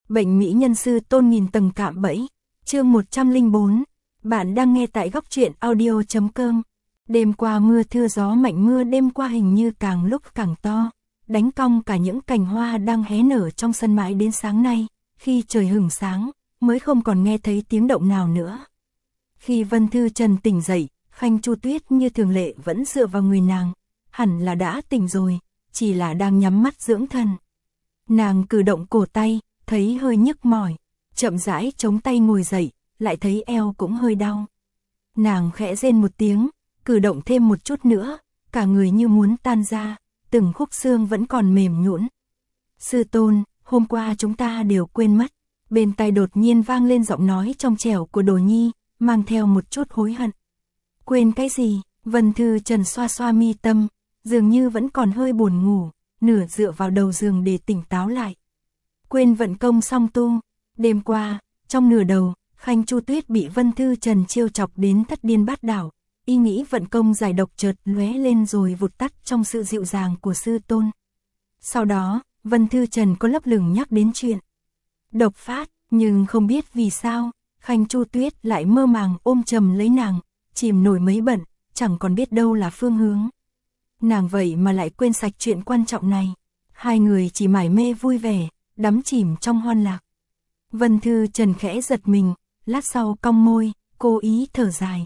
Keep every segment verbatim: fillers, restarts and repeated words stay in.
Bệnh mỹ nhân sư tôn nghìn tầng cạm bẫy. Chương một trăm lẻ bốn. Bạn đang nghe tại góc truyện audio chấm com. Đêm qua mưa thưa gió mạnh, mưa đêm qua hình như càng lúc càng to, đánh cong cả những cành hoa đang hé nở trong sân mãi đến sáng nay, khi trời hửng sáng, mới không còn nghe thấy tiếng động nào nữa. Khi Vân Thư Trần tỉnh dậy, Khanh Chu Tuyết như thường lệ vẫn dựa vào người nàng, hẳn là đã tỉnh rồi, chỉ là đang nhắm mắt dưỡng thần. Nàng cử động cổ tay, thấy hơi nhức mỏi, chậm rãi chống tay ngồi dậy, lại thấy eo cũng hơi đau. Nàng khẽ rên một tiếng, cử động thêm một chút nữa, cả người như muốn tan ra, từng khúc xương vẫn còn mềm nhũn. Sư tôn, hôm qua chúng ta đều quên mất. Bên tai đột nhiên vang lên giọng nói trong trẻo của Đồ Nhi, mang theo một chút hối hận. Quên cái gì? Vân Thư Trần xoa xoa mi tâm, dường như vẫn còn hơi buồn ngủ, nửa dựa vào đầu giường để tỉnh táo lại. Quên vận công song tu. Đêm qua, trong nửa đầu, Khanh Chu Tuyết bị Vân Thư Trần chiêu chọc đến thất điên bát đảo, ý nghĩ vận công giải độc chợt lóe lên rồi vụt tắt trong sự dịu dàng của sư tôn. Sau đó, Vân Thư Trần có lấp lửng nhắc đến chuyện độc phát, nhưng không biết vì sao, Khanh Chu Tuyết lại mơ màng ôm chầm lấy nàng, chìm nổi mấy bận, chẳng còn biết đâu là phương hướng. Nàng vậy mà lại quên sạch chuyện quan trọng này. Hai người chỉ mải mê vui vẻ, đắm chìm trong hoan lạc. Vân Thư Trần khẽ giật mình, lát sau cong môi, cố ý thở dài.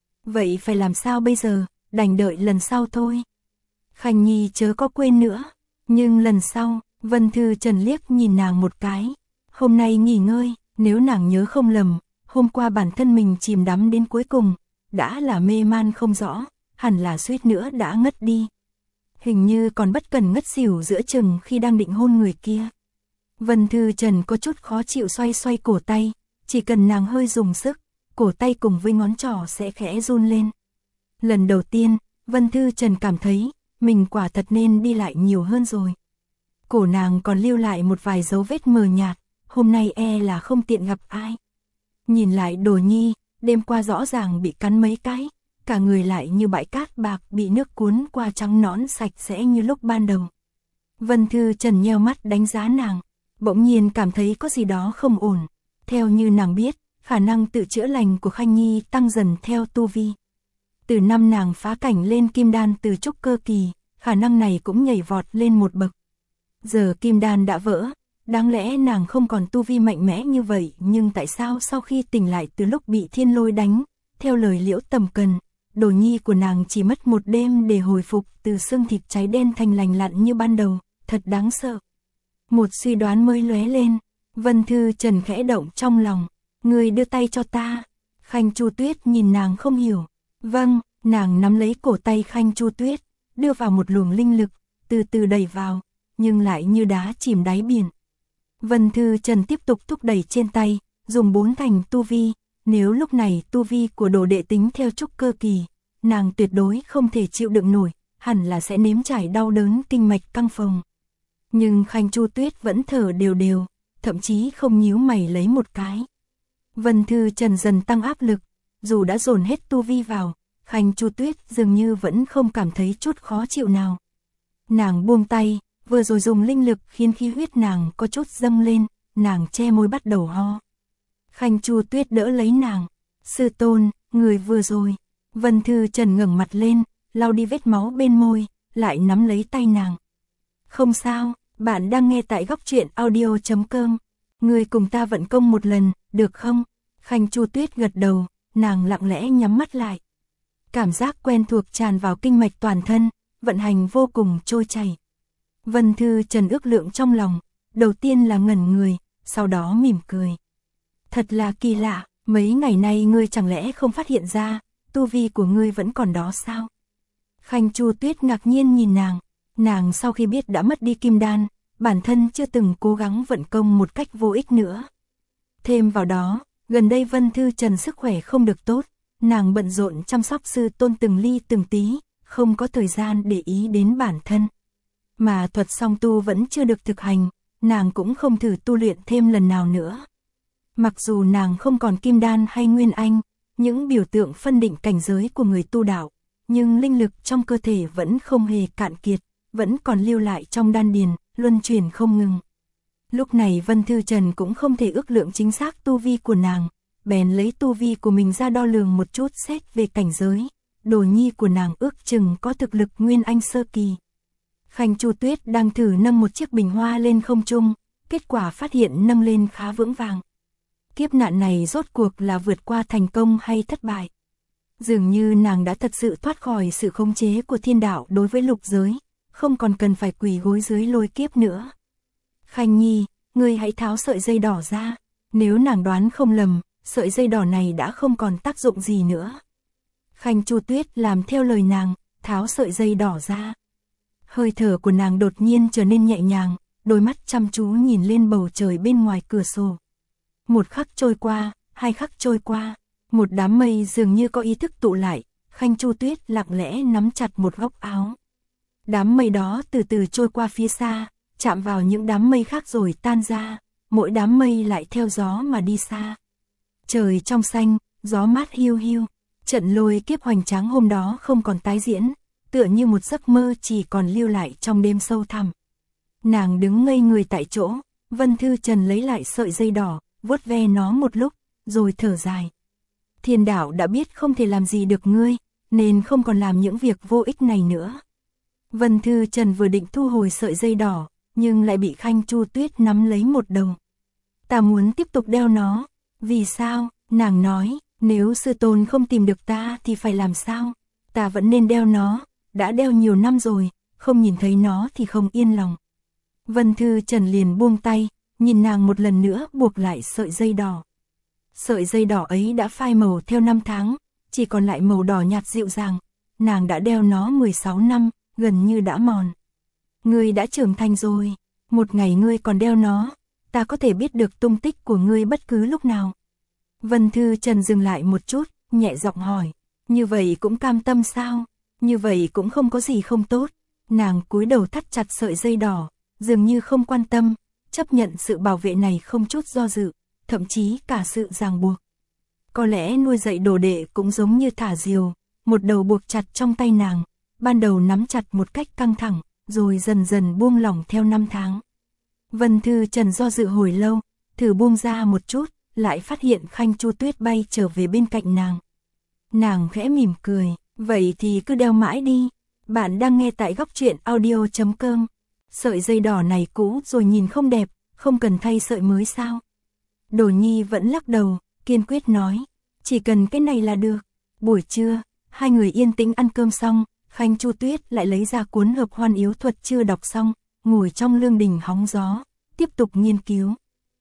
Vậy phải làm sao bây giờ, đành đợi lần sau thôi. Khanh Nhi chớ có quên nữa. Nhưng lần sau, Vân Thư Trần liếc nhìn nàng một cái. Hôm nay nghỉ ngơi, nếu nàng nhớ không lầm, hôm qua bản thân mình chìm đắm đến cuối cùng, đã là mê man không rõ, hẳn là suýt nữa đã ngất đi. Hình như còn bất cần ngất xỉu giữa chừng khi đang định hôn người kia. Vân Thư Trần có chút khó chịu xoay xoay cổ tay, chỉ cần nàng hơi dùng sức, cổ tay cùng với ngón trỏ sẽ khẽ run lên. Lần đầu tiên, Vân Thư Trần cảm thấy, mình quả thật nên đi lại nhiều hơn rồi. Cổ nàng còn lưu lại một vài dấu vết mờ nhạt, hôm nay e là không tiện gặp ai. Nhìn lại Đồ Nhi, đêm qua rõ ràng bị cắn mấy cái, cả người lại như bãi cát bạc bị nước cuốn qua, trắng nõn sạch sẽ như lúc ban đầu. Vân Thư Trần nheo mắt đánh giá nàng, bỗng nhiên cảm thấy có gì đó không ổn. Theo như nàng biết, khả năng tự chữa lành của Khanh Nhi tăng dần theo tu vi. Từ năm nàng phá cảnh lên kim đan từ trúc cơ kỳ, khả năng này cũng nhảy vọt lên một bậc. Giờ kim đan đã vỡ, đáng lẽ nàng không còn tu vi mạnh mẽ như vậy, nhưng tại sao sau khi tỉnh lại từ lúc bị thiên lôi đánh, theo lời Liễu Tầm Cần, Đồ Nhi của nàng chỉ mất một đêm để hồi phục từ xương thịt cháy đen thành lành lặn như ban đầu, thật đáng sợ. Một suy đoán mới lóe lên, Vân Thư Trần khẽ động trong lòng, người đưa tay cho ta. Khanh Chu Tuyết nhìn nàng không hiểu. Vâng, nàng nắm lấy cổ tay Khanh Chu Tuyết, đưa vào một luồng linh lực, từ từ đẩy vào, nhưng lại như đá chìm đáy biển. Vân Thư Trần tiếp tục thúc đẩy trên tay, dùng bốn thành tu vi, nếu lúc này tu vi của đồ đệ tính theo trúc cơ kỳ, nàng tuyệt đối không thể chịu đựng nổi, hẳn là sẽ nếm trải đau đớn kinh mạch căng phồng. Nhưng Khanh Chu Tuyết vẫn thở đều đều, thậm chí không nhíu mày lấy một cái. Vân Thư Trần dần tăng áp lực, dù đã dồn hết tu vi vào, Khanh Chu Tuyết dường như vẫn không cảm thấy chút khó chịu nào. Nàng buông tay, vừa rồi dùng linh lực khiến khí huyết nàng có chút dâng lên, nàng che môi bắt đầu ho. Khanh Chu Tuyết đỡ lấy nàng. Sư tôn, người vừa rồi. Vân Thư Trần ngẩng mặt lên, lau đi vết máu bên môi, lại nắm lấy tay nàng. Không sao, bạn đang nghe tại góc truyện audio chấm com. Người cùng ta vận công một lần, được không? Khanh Chu Tuyết gật đầu, nàng lặng lẽ nhắm mắt lại. Cảm giác quen thuộc tràn vào kinh mạch toàn thân, vận hành vô cùng trôi chảy. Vân Thư Trần ước lượng trong lòng, đầu tiên là ngẩn người, sau đó mỉm cười. Thật là kỳ lạ, mấy ngày nay ngươi chẳng lẽ không phát hiện ra, tu vi của ngươi vẫn còn đó sao? Khanh Chu Tuyết ngạc nhiên nhìn nàng, nàng sau khi biết đã mất đi kim đan, bản thân chưa từng cố gắng vận công một cách vô ích nữa. Thêm vào đó, gần đây Vân Thư Trần sức khỏe không được tốt, nàng bận rộn chăm sóc sư tôn từng ly từng tí, không có thời gian để ý đến bản thân. Mà thuật song tu vẫn chưa được thực hành, nàng cũng không thử tu luyện thêm lần nào nữa. Mặc dù nàng không còn kim đan hay nguyên anh, những biểu tượng phân định cảnh giới của người tu đạo, nhưng linh lực trong cơ thể vẫn không hề cạn kiệt, vẫn còn lưu lại trong đan điền, luân chuyển không ngừng. Lúc này Vân Thư Trần cũng không thể ước lượng chính xác tu vi của nàng, bèn lấy tu vi của mình ra đo lường một chút xét về cảnh giới. Đồ nhi của nàng ước chừng có thực lực Nguyên Anh sơ kỳ. Khanh Chu Tuyết đang thử nâng một chiếc bình hoa lên không trung, kết quả phát hiện nâng lên khá vững vàng. Kiếp nạn này rốt cuộc là vượt qua thành công hay thất bại? Dường như nàng đã thật sự thoát khỏi sự khống chế của thiên đạo đối với lục giới, không còn cần phải quỳ gối dưới lôi kiếp nữa. Khanh Nhi, ngươi hãy tháo sợi dây đỏ ra. Nếu nàng đoán không lầm, sợi dây đỏ này đã không còn tác dụng gì nữa. Khanh Chu Tuyết làm theo lời nàng, tháo sợi dây đỏ ra. Hơi thở của nàng đột nhiên trở nên nhẹ nhàng, đôi mắt chăm chú nhìn lên bầu trời bên ngoài cửa sổ. Một khắc trôi qua, hai khắc trôi qua, một đám mây dường như có ý thức tụ lại, Khanh Chu Tuyết lặng lẽ nắm chặt một góc áo. Đám mây đó từ từ trôi qua phía xa, chạm vào những đám mây khác rồi tan ra, mỗi đám mây lại theo gió mà đi xa. Trời trong xanh, gió mát hiu hiu, trận lôi kiếp hoành tráng hôm đó không còn tái diễn, tựa như một giấc mơ chỉ còn lưu lại trong đêm sâu thẳm. Nàng đứng ngây người tại chỗ, Vân Thư Trần lấy lại sợi dây đỏ, vuốt ve nó một lúc, rồi thở dài. Thiên đạo đã biết không thể làm gì được ngươi, nên không còn làm những việc vô ích này nữa. Vân Thư Trần vừa định thu hồi sợi dây đỏ, nhưng lại bị Khanh Chu Tuyết nắm lấy một đầu. Ta muốn tiếp tục đeo nó. Vì sao? Nàng nói, nếu sư tôn không tìm được ta thì phải làm sao? Ta vẫn nên đeo nó, đã đeo nhiều năm rồi, không nhìn thấy nó thì không yên lòng. Vân Thư Trần liền buông tay, nhìn nàng một lần nữa buộc lại sợi dây đỏ. Sợi dây đỏ ấy đã phai màu theo năm tháng, chỉ còn lại màu đỏ nhạt dịu dàng. Nàng đã đeo nó mười sáu năm, gần như đã mòn. Ngươi đã trưởng thành rồi, một ngày ngươi còn đeo nó, ta có thể biết được tung tích của ngươi bất cứ lúc nào. Vân Thư Trần dừng lại một chút, nhẹ giọng hỏi, như vậy cũng cam tâm sao? Như vậy cũng không có gì không tốt. Nàng cúi đầu thắt chặt sợi dây đỏ, dường như không quan tâm, chấp nhận sự bảo vệ này không chút do dự, thậm chí cả sự ràng buộc. Có lẽ nuôi dạy đồ đệ cũng giống như thả diều, một đầu buộc chặt trong tay nàng, ban đầu nắm chặt một cách căng thẳng, rồi dần dần buông lỏng theo năm tháng. Vân Thư Trần do dự hồi lâu, thử buông ra một chút, lại phát hiện Khanh Chu Tuyết bay trở về bên cạnh nàng. Nàng khẽ mỉm cười, vậy thì cứ đeo mãi đi. Bạn đang nghe tại góc truyện audio chấm com. Sợi dây đỏ này cũ rồi nhìn không đẹp, không cần thay sợi mới sao? Đồ Nhi vẫn lắc đầu, kiên quyết nói, chỉ cần cái này là được. Buổi trưa, hai người yên tĩnh ăn cơm xong, Khanh Chu Tuyết lại lấy ra cuốn hợp hoan yếu thuật chưa đọc xong, ngồi trong lương đình hóng gió, tiếp tục nghiên cứu.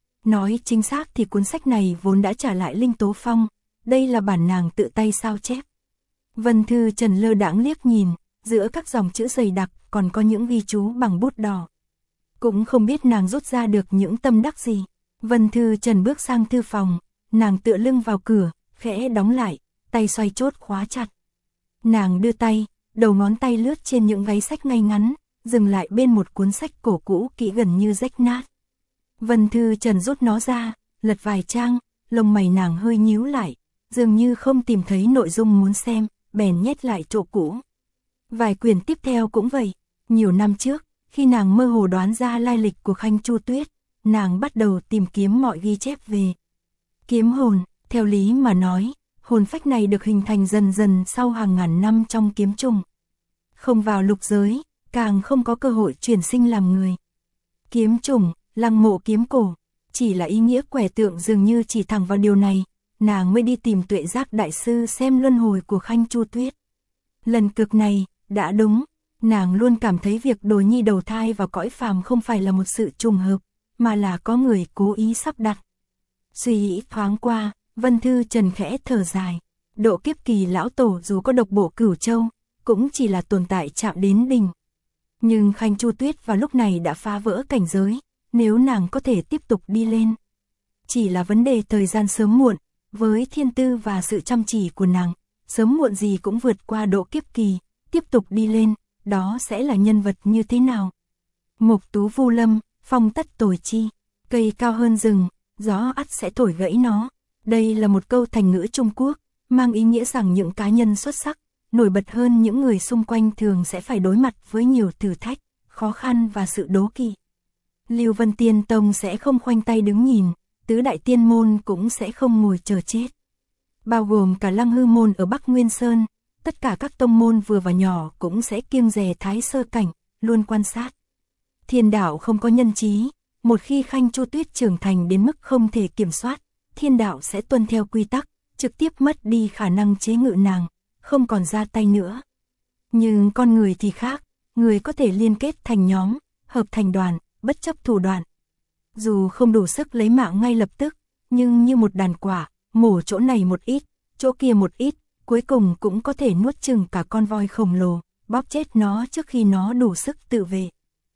Nói chính xác thì cuốn sách này vốn đã trả lại Linh Tố Phong, đây là bản nàng tự tay sao chép. Vân Thư Trần lơ đãng liếc nhìn, giữa các dòng chữ dày đặc còn có những ghi chú bằng bút đỏ. Cũng không biết nàng rút ra được những tâm đắc gì. Vân Thư Trần bước sang thư phòng, nàng tựa lưng vào cửa, khẽ đóng lại, tay xoay chốt khóa chặt. Nàng đưa tay, đầu ngón tay lướt trên những váy sách ngay ngắn, dừng lại bên một cuốn sách cổ cũ kỹ gần như rách nát. Vân Thư Trần rút nó ra, lật vài trang, lông mày nàng hơi nhíu lại, dường như không tìm thấy nội dung muốn xem, bèn nhét lại chỗ cũ. Vài quyển tiếp theo cũng vậy, nhiều năm trước, khi nàng mơ hồ đoán ra lai lịch của Khanh Chu Tuyết, nàng bắt đầu tìm kiếm mọi ghi chép về kiếm hồn. Theo lý mà nói, hồn phách này được hình thành dần dần sau hàng ngàn năm trong kiếm trùng. Không vào lục giới, càng không có cơ hội chuyển sinh làm người. Kiếm trùng, lăng mộ kiếm cổ, chỉ là ý nghĩa quẻ tượng dường như chỉ thẳng vào điều này, nàng mới đi tìm Tuệ Giác đại sư xem luân hồi của Khanh Chu Tuyết. Lần cực này, đã đúng, nàng luôn cảm thấy việc Đồ Nhi đầu thai vào cõi phàm không phải là một sự trùng hợp, mà là có người cố ý sắp đặt. Suy nghĩ thoáng qua, Vân Thư Trần khẽ thở dài, độ kiếp kỳ lão tổ dù có độc bộ Cửu Châu, cũng chỉ là tồn tại chạm đến đỉnh. Nhưng Khanh Chu Tuyết vào lúc này đã phá vỡ cảnh giới, nếu nàng có thể tiếp tục đi lên. Chỉ là vấn đề thời gian sớm muộn, với thiên tư và sự chăm chỉ của nàng, sớm muộn gì cũng vượt qua độ kiếp kỳ, tiếp tục đi lên, đó sẽ là nhân vật như thế nào? Mộc tú vu lâm, phong tất tồi chi, cây cao hơn rừng, gió ắt sẽ thổi gãy nó. Đây là một câu thành ngữ Trung Quốc, mang ý nghĩa rằng những cá nhân xuất sắc, nổi bật hơn những người xung quanh thường sẽ phải đối mặt với nhiều thử thách, khó khăn và sự đố kỵ. Lưu Vân Tiên Tông sẽ không khoanh tay đứng nhìn, tứ đại tiên môn cũng sẽ không ngồi chờ chết. Bao gồm cả Lăng Hư môn ở Bắc Nguyên Sơn, tất cả các tông môn vừa và nhỏ cũng sẽ kiêng dè Thái Sơ cảnh, luôn quan sát. Thiên đạo không có nhân trí, một khi Khanh Chu Tuyết trưởng thành đến mức không thể kiểm soát, thiên đạo sẽ tuân theo quy tắc, trực tiếp mất đi khả năng chế ngự nàng, không còn ra tay nữa. Nhưng con người thì khác, người có thể liên kết thành nhóm, hợp thành đoàn, bất chấp thủ đoạn. Dù không đủ sức lấy mạng ngay lập tức, nhưng như một đàn quả, mổ chỗ này một ít, chỗ kia một ít, cuối cùng cũng có thể nuốt chừng cả con voi khổng lồ, bóp chết nó trước khi nó đủ sức tự vệ.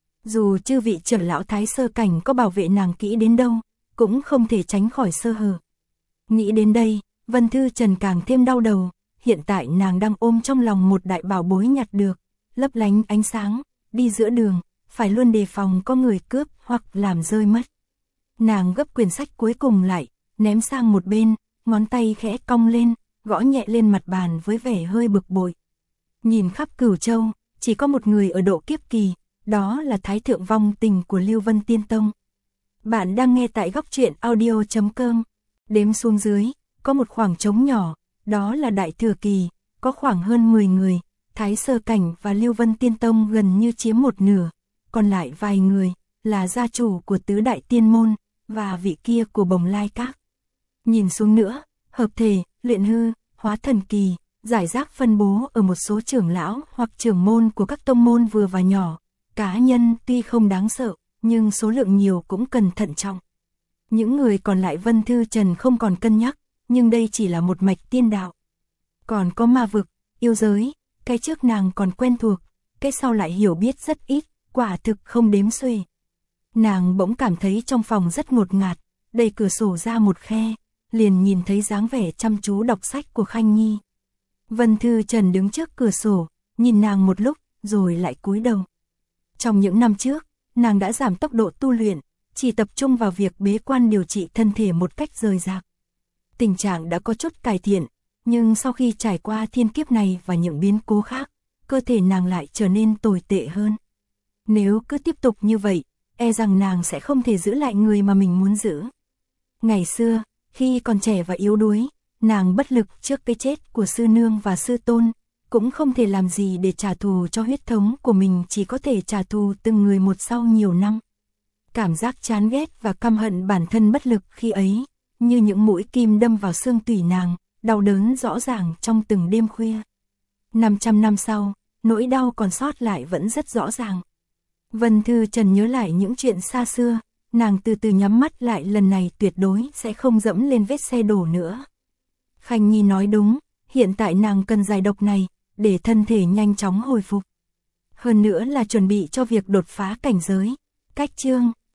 Dù chư vị trưởng lão Thái Sơ cảnh có bảo vệ nàng kỹ đến đâu, cũng không thể tránh khỏi sơ hở. Nghĩ đến đây, Vân Thư Trần càng thêm đau đầu, hiện tại nàng đang ôm trong lòng một đại bảo bối nhặt được, lấp lánh ánh sáng, đi giữa đường, phải luôn đề phòng có người cướp hoặc làm rơi mất. Nàng gấp quyển sách cuối cùng lại, ném sang một bên, ngón tay khẽ cong lên, gõ nhẹ lên mặt bàn với vẻ hơi bực bội. Nhìn khắp Cửu Châu, chỉ có một người ở độ kiếp kỳ, đó là Thái Thượng Vong Tình của Lưu Vân Tiên Tông. Bạn đang nghe tại góc truyện audio chấm com. Đếm xuống dưới, có một khoảng trống nhỏ, đó là Đại Thừa Kỳ, có khoảng hơn mười người, Thái Sơ Cảnh và Lưu Vân Tiên Tông gần như chiếm một nửa, còn lại vài người, là gia chủ của tứ đại tiên môn, và vị kia của Bồng Lai Các. Nhìn xuống nữa, hợp thể, luyện hư, hóa thần kỳ, giải rác phân bố ở một số trưởng lão hoặc trưởng môn của các tông môn vừa và nhỏ. Cá nhân tuy không đáng sợ, nhưng số lượng nhiều cũng cần thận trọng. Những người còn lại Vân Thư Trần không còn cân nhắc, nhưng đây chỉ là một mạch tiên đạo. Còn có ma vực, yêu giới, cái trước nàng còn quen thuộc, cái sau lại hiểu biết rất ít, quả thực không đếm xuể. Nàng bỗng cảm thấy trong phòng rất ngột ngạt, đẩy cửa sổ ra một khe, liền nhìn thấy dáng vẻ chăm chú đọc sách của Khanh Nhi. Vân Thư Trần đứng trước cửa sổ, nhìn nàng một lúc, rồi lại cúi đầu. Trong những năm trước, nàng đã giảm tốc độ tu luyện, chỉ tập trung vào việc bế quan điều trị thân thể một cách rời rạc. Tình trạng đã có chút cải thiện, nhưng sau khi trải qua thiên kiếp này và những biến cố khác, cơ thể nàng lại trở nên tồi tệ hơn. Nếu cứ tiếp tục như vậy, e rằng nàng sẽ không thể giữ lại người mà mình muốn giữ. Ngày xưa, khi còn trẻ và yếu đuối, nàng bất lực trước cái chết của sư nương và sư tôn, cũng không thể làm gì để trả thù cho huyết thống của mình, chỉ có thể trả thù từng người một sau nhiều năm. Cảm giác chán ghét và căm hận bản thân bất lực khi ấy, như những mũi kim đâm vào xương tủy nàng, đau đớn rõ ràng trong từng đêm khuya. năm trăm năm sau, nỗi đau còn sót lại vẫn rất rõ ràng. Vân Thư Trần nhớ lại những chuyện xa xưa, nàng từ từ nhắm mắt lại, lần này tuyệt đối sẽ không dẫm lên vết xe đổ nữa. Khanh Nhi nói đúng, hiện tại nàng cần giải độc này, để thân thể nhanh chóng hồi phục. Hơn nữa là chuẩn bị cho việc đột phá cảnh giới. Cách chương